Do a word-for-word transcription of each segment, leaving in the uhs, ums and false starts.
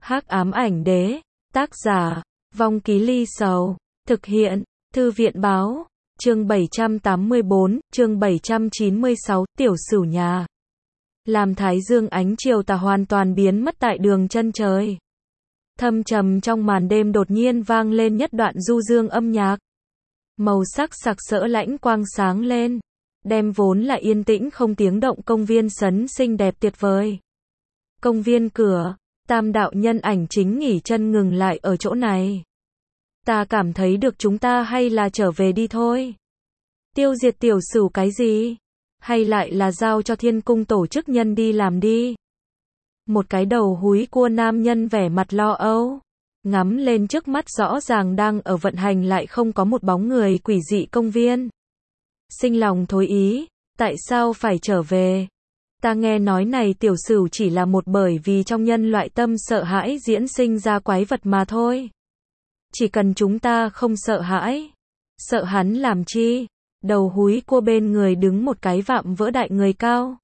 Hắc ám ảnh đế, tác giả, Vong Ký Ly Sầu, thực hiện, Thư viện báo, chương bảy trăm tám mươi bốn, chương bảy trăm chín mươi sáu, tiểu sửu nhà. Làm thái dương ánh chiều tà hoàn toàn biến mất tại đường chân trời. Thâm trầm trong màn đêm đột nhiên vang lên nhất đoạn du dương âm nhạc. Màu sắc sặc sỡ lãnh quang sáng lên, đem vốn là yên tĩnh không tiếng động công viên sấn xinh đẹp tuyệt vời. Công viên cửa, tam đạo nhân ảnh chính nghỉ chân ngừng lại ở chỗ này. Ta cảm thấy được chúng ta hay là trở về đi thôi. Tiêu diệt tiểu sửu cái gì? Hay lại là giao cho thiên cung tổ chức nhân đi làm đi. Một cái đầu húi cua nam nhân vẻ mặt lo âu, ngắm lên trước mắt rõ ràng đang ở vận hành lại không có một bóng người quỷ dị công viên. Sinh lòng thối ý, tại sao phải trở về? Ta nghe nói này tiểu sửu chỉ là một bởi vì trong nhân loại tâm sợ hãi diễn sinh ra quái vật mà thôi. Chỉ cần chúng ta không sợ hãi, sợ hắn làm chi? Đầu húi cua bên người đứng một cái vạm vỡ đại người cao.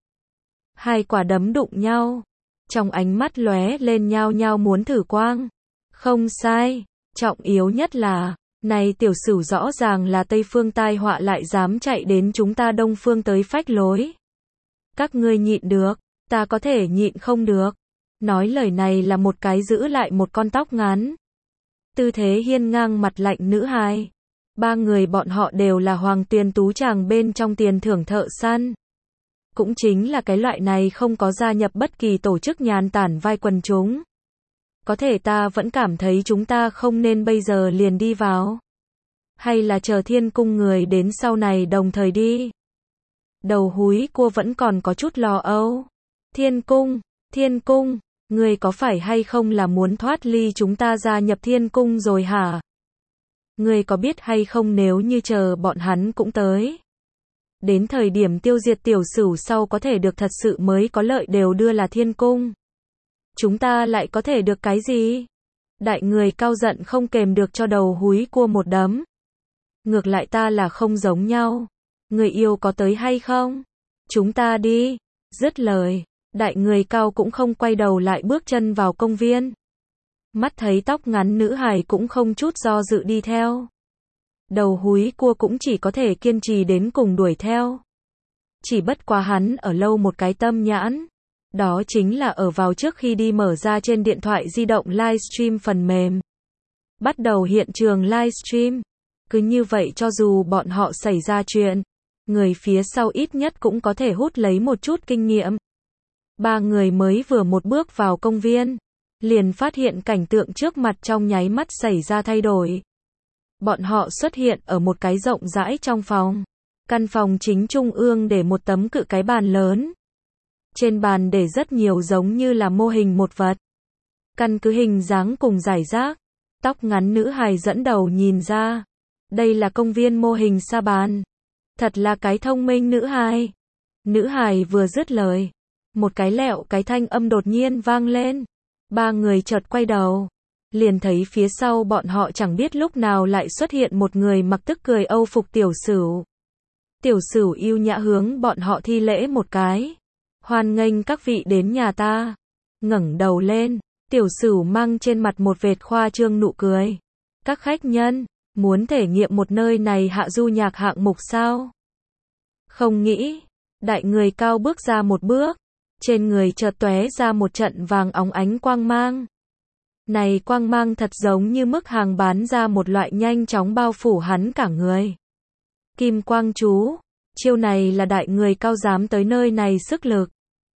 Hai quả đấm đụng nhau, trong ánh mắt lóe lên nhao nhao muốn thử quang. Không sai, trọng yếu nhất là, này tiểu sửu rõ ràng là Tây Phương tai họa lại dám chạy đến chúng ta Đông Phương tới phách lối. Các ngươi nhịn được, ta có thể nhịn không được. Nói lời này là một cái giữ lại một con tóc ngắn, tư thế hiên ngang mặt lạnh nữ hài. Ba người bọn họ đều là Hoàng Tuyền Tú chàng bên trong tiền thưởng thợ săn. Cũng chính là cái loại này không có gia nhập bất kỳ tổ chức nhàn tản vai quần chúng. Có thể ta vẫn cảm thấy chúng ta không nên bây giờ liền đi vào. Hay là chờ thiên cung người đến sau này đồng thời đi. Đầu húi cua vẫn còn có chút lo âu. Thiên cung, thiên cung, người có phải hay không là muốn thoát ly chúng ta gia nhập thiên cung rồi hả? Người có biết hay không nếu như chờ bọn hắn cũng tới. Đến thời điểm tiêu diệt tiểu sửu sau có thể được thật sự mới có lợi đều đưa là thiên cung. Chúng ta lại có thể được cái gì? Đại người cao giận không kềm được cho đầu húi cua một đấm. Ngược lại ta là không giống nhau. Người yêu có tới hay không? Chúng ta đi. Dứt lời, đại người cao cũng không quay đầu lại bước chân vào công viên. Mắt thấy tóc ngắn nữ hài cũng không chút do dự đi theo. Đầu húi cua cũng chỉ có thể kiên trì đến cùng đuổi theo. Chỉ bất quá hắn ở lâu một cái tâm nhãn. Đó chính là ở vào trước khi đi mở ra trên điện thoại di động livestream phần mềm. Bắt đầu hiện trường livestream. Cứ như vậy cho dù bọn họ xảy ra chuyện, người phía sau ít nhất cũng có thể hút lấy một chút kinh nghiệm. Ba người mới vừa một bước vào công viên, liền phát hiện cảnh tượng trước mặt trong nháy mắt xảy ra thay đổi. Bọn họ xuất hiện ở một cái rộng rãi trong phòng. Căn phòng chính trung ương để một tấm cự cái bàn lớn. Trên bàn để rất nhiều giống như là mô hình một vật. Căn cứ hình dáng cùng giải rác, tóc ngắn nữ hài dẫn đầu nhìn ra. Đây là công viên mô hình sa bàn. Thật là cái thông minh nữ hài. Nữ hài vừa dứt lời, một cái lẹo cái thanh âm đột nhiên vang lên. Ba người chợt quay đầu, liền thấy phía sau bọn họ chẳng biết lúc nào lại xuất hiện một người mặc tức cười âu phục tiểu sửu. Tiểu sửu yêu nhã hướng bọn họ thi lễ một cái. Hoan nghênh các vị đến nhà ta. Ngẩng đầu lên, tiểu sửu mang trên mặt một vệt khoa trương nụ cười. Các khách nhân, muốn thể nghiệm một nơi này hạ du nhạc hạng mục sao? Không nghĩ, đại người cao bước ra một bước. Trên người chợt tóe ra một trận vàng óng ánh quang mang. Này quang mang thật giống như mức hàng bán ra một loại nhanh chóng bao phủ hắn cả người. Kim quang chú, chiêu này là đại người cao dám tới nơi này sức lực.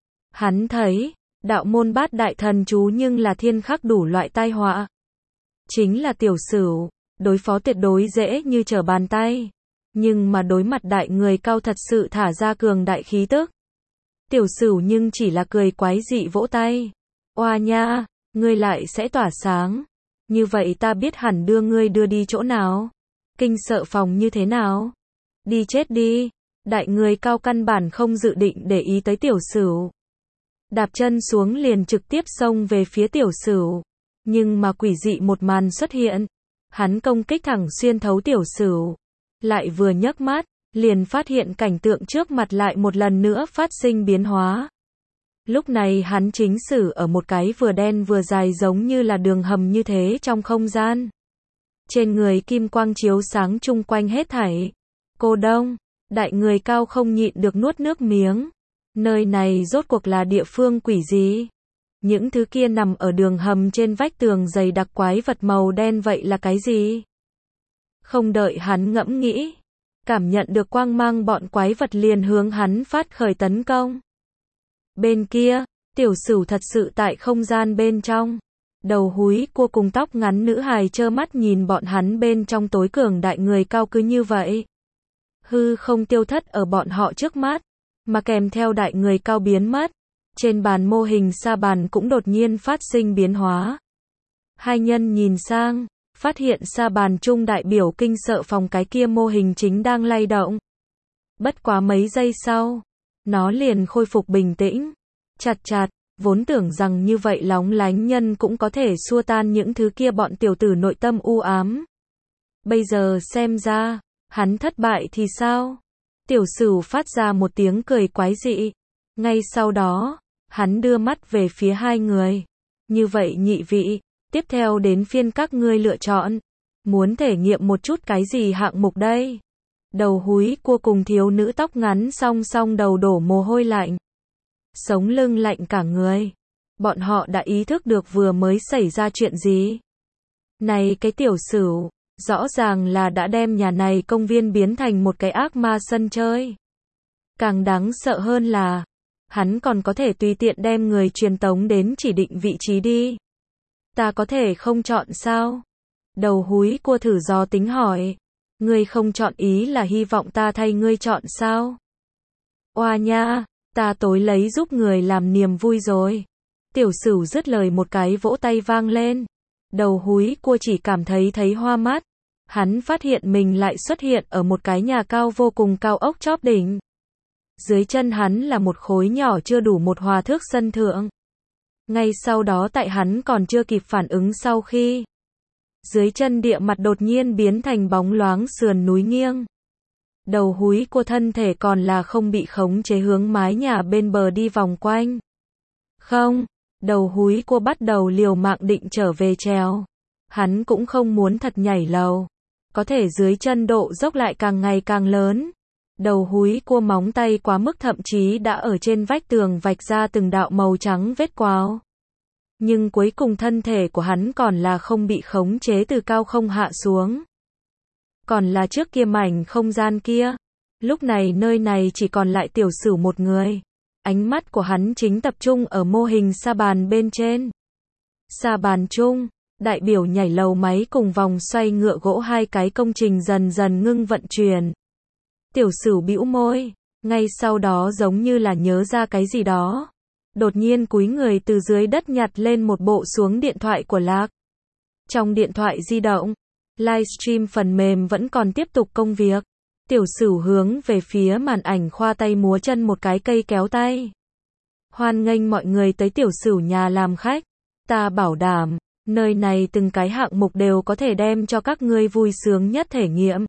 Hắn thấy, đạo môn bát đại thần chú nhưng là thiên khắc đủ loại tai họa. Chính là tiểu sửu, đối phó tuyệt đối dễ như trở bàn tay. Nhưng mà đối mặt đại người cao thật sự thả ra cường đại khí tức. Tiểu sửu nhưng chỉ là cười quái dị vỗ tay. Oa nha, ngươi lại sẽ tỏa sáng. Như vậy ta biết hẳn đưa ngươi đưa đi chỗ nào. Kinh sợ phòng như thế nào? Đi chết đi. Đại người cao căn bản không dự định để ý tới tiểu sửu. Đạp chân xuống liền trực tiếp xông về phía tiểu sửu. Nhưng mà quỷ dị một màn xuất hiện. Hắn công kích thẳng xuyên thấu tiểu sửu. Lại vừa nhấc mắt, liền phát hiện cảnh tượng trước mặt lại một lần nữa phát sinh biến hóa. Lúc này hắn chính xử ở một cái vừa đen vừa dài giống như là đường hầm như thế trong không gian. Trên người kim quang chiếu sáng chung quanh hết thảy. Cô Đông, đại người cao không nhịn được nuốt nước miếng. Nơi này rốt cuộc là địa phương quỷ gì? Những thứ kia nằm ở đường hầm trên vách tường dày đặc quái vật màu đen vậy là cái gì? Không đợi hắn ngẫm nghĩ, cảm nhận được quang mang bọn quái vật liền hướng hắn phát khởi tấn công. Bên kia, tiểu sửu thật sự tại không gian bên trong. Đầu húi cua cùng tóc ngắn nữ hài trơ mắt nhìn bọn hắn bên trong tối cường đại người cao cứ như vậy. Hư không tiêu thất ở bọn họ trước mắt, mà kèm theo đại người cao biến mất. Trên bàn mô hình sa bàn cũng đột nhiên phát sinh biến hóa. Hai nhân nhìn sang, phát hiện sa bàn trung đại biểu kinh sợ phòng cái kia mô hình chính đang lay động. Bất quá mấy giây sau, nó liền khôi phục bình tĩnh. Chặt chặt, vốn tưởng rằng như vậy lóng lánh nhân cũng có thể xua tan những thứ kia bọn tiểu tử nội tâm u ám. Bây giờ xem ra, hắn thất bại thì sao? Tiểu sửu phát ra một tiếng cười quái dị. Ngay sau đó, hắn đưa mắt về phía hai người. Như vậy nhị vị, tiếp theo đến phiên các ngươi lựa chọn. Muốn thể nghiệm một chút cái gì hạng mục đây? Đầu húi cua cùng thiếu nữ tóc ngắn song song đầu đổ mồ hôi lạnh. Sống lưng lạnh cả người. Bọn họ đã ý thức được vừa mới xảy ra chuyện gì. Này cái tiểu sửu, rõ ràng là đã đem nhà này công viên biến thành một cái ác ma sân chơi. Càng đáng sợ hơn là, hắn còn có thể tùy tiện đem người truyền tống đến chỉ định vị trí đi. Ta có thể không chọn sao? Đầu húi cua thử dò tính hỏi. Ngươi không chọn ý là hy vọng ta thay ngươi chọn sao? Oa nha, ta tối lấy giúp người làm niềm vui rồi. Tiểu sửu dứt lời một cái vỗ tay vang lên. Đầu húi cua chỉ cảm thấy thấy hoa mắt. Hắn phát hiện mình lại xuất hiện ở một cái nhà cao vô cùng cao ốc chóp đỉnh. Dưới chân hắn là một khối nhỏ chưa đủ một hòa thước sân thượng. Ngay sau đó tại hắn còn chưa kịp phản ứng sau khi dưới chân địa mặt đột nhiên biến thành bóng loáng sườn núi nghiêng. Đầu húi của thân thể còn là không bị khống chế hướng mái nhà bên bờ đi vòng quanh. Không, đầu húi của bắt đầu liều mạng định trở về trèo. Hắn cũng không muốn thật nhảy lầu. Có thể dưới chân độ dốc lại càng ngày càng lớn. Đầu húi cua móng tay quá mức thậm chí đã ở trên vách tường vạch ra từng đạo màu trắng vết quao. Nhưng cuối cùng thân thể của hắn còn là không bị khống chế từ cao không hạ xuống. Còn là trước kia mảnh không gian kia. Lúc này nơi này chỉ còn lại tiểu sửu một người. Ánh mắt của hắn chính tập trung ở mô hình sa bàn bên trên. Sa bàn chung, đại biểu nhảy lầu máy cùng vòng xoay ngựa gỗ hai cái công trình dần dần ngưng vận chuyển. Tiểu sửu bĩu môi, ngay sau đó giống như là nhớ ra cái gì đó. Đột nhiên cúi người từ dưới đất nhặt lên một bộ xuống điện thoại của Lạc. Trong điện thoại di động, livestream phần mềm vẫn còn tiếp tục công việc. Tiểu sửu hướng về phía màn ảnh khoa tay múa chân một cái cây kéo tay. Hoan nghênh mọi người tới tiểu sửu nhà làm khách. Ta bảo đảm, nơi này từng cái hạng mục đều có thể đem cho các ngươi vui sướng nhất thể nghiệm.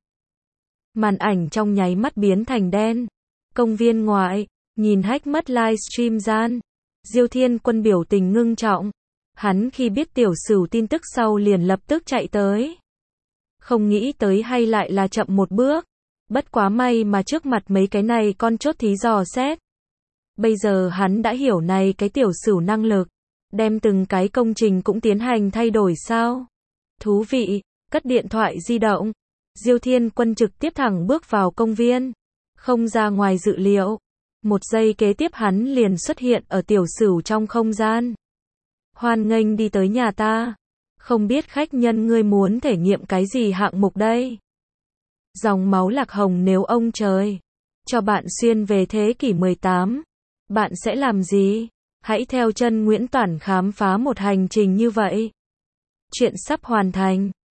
Màn ảnh trong nháy mắt biến thành đen. Công viên ngoại, nhìn hách mất livestream gian. Diêu Thiên Quân biểu tình ngưng trọng. Hắn khi biết tiểu sửu tin tức sau liền lập tức chạy tới. Không nghĩ tới hay lại là chậm một bước. Bất quá may mà trước mặt mấy cái này con chốt thí dò xét. Bây giờ hắn đã hiểu này cái tiểu sửu năng lực. Đem từng cái công trình cũng tiến hành thay đổi sao. Thú vị, cất điện thoại di động. Diêu Thiên Quân trực tiếp thẳng bước vào công viên. Không ra ngoài dự liệu. Một giây kế tiếp hắn liền xuất hiện ở tiểu sửu trong không gian. Hoan nghênh đi tới nhà ta. Không biết khách nhân ngươi muốn thể nghiệm cái gì hạng mục đây? Dòng máu lạc hồng nếu ông trời cho bạn xuyên về thế kỷ mười tám, bạn sẽ làm gì? Hãy theo chân Nguyễn Toản khám phá một hành trình như vậy. Chuyện sắp hoàn thành.